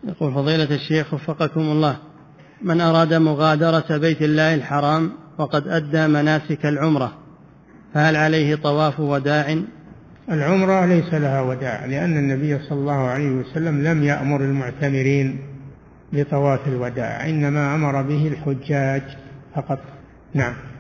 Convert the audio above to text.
يقول فضيلة الشيخ وفقكم الله، من أراد مغادرة بيت الله الحرام وقد أدى مناسك العمرة فهل عليه طواف وداع؟ العمرة ليس لها وداع، لأن النبي صلى الله عليه وسلم لم يأمر المعتمرين بطواف الوداع، إنما أمر به الحجاج فقط. نعم.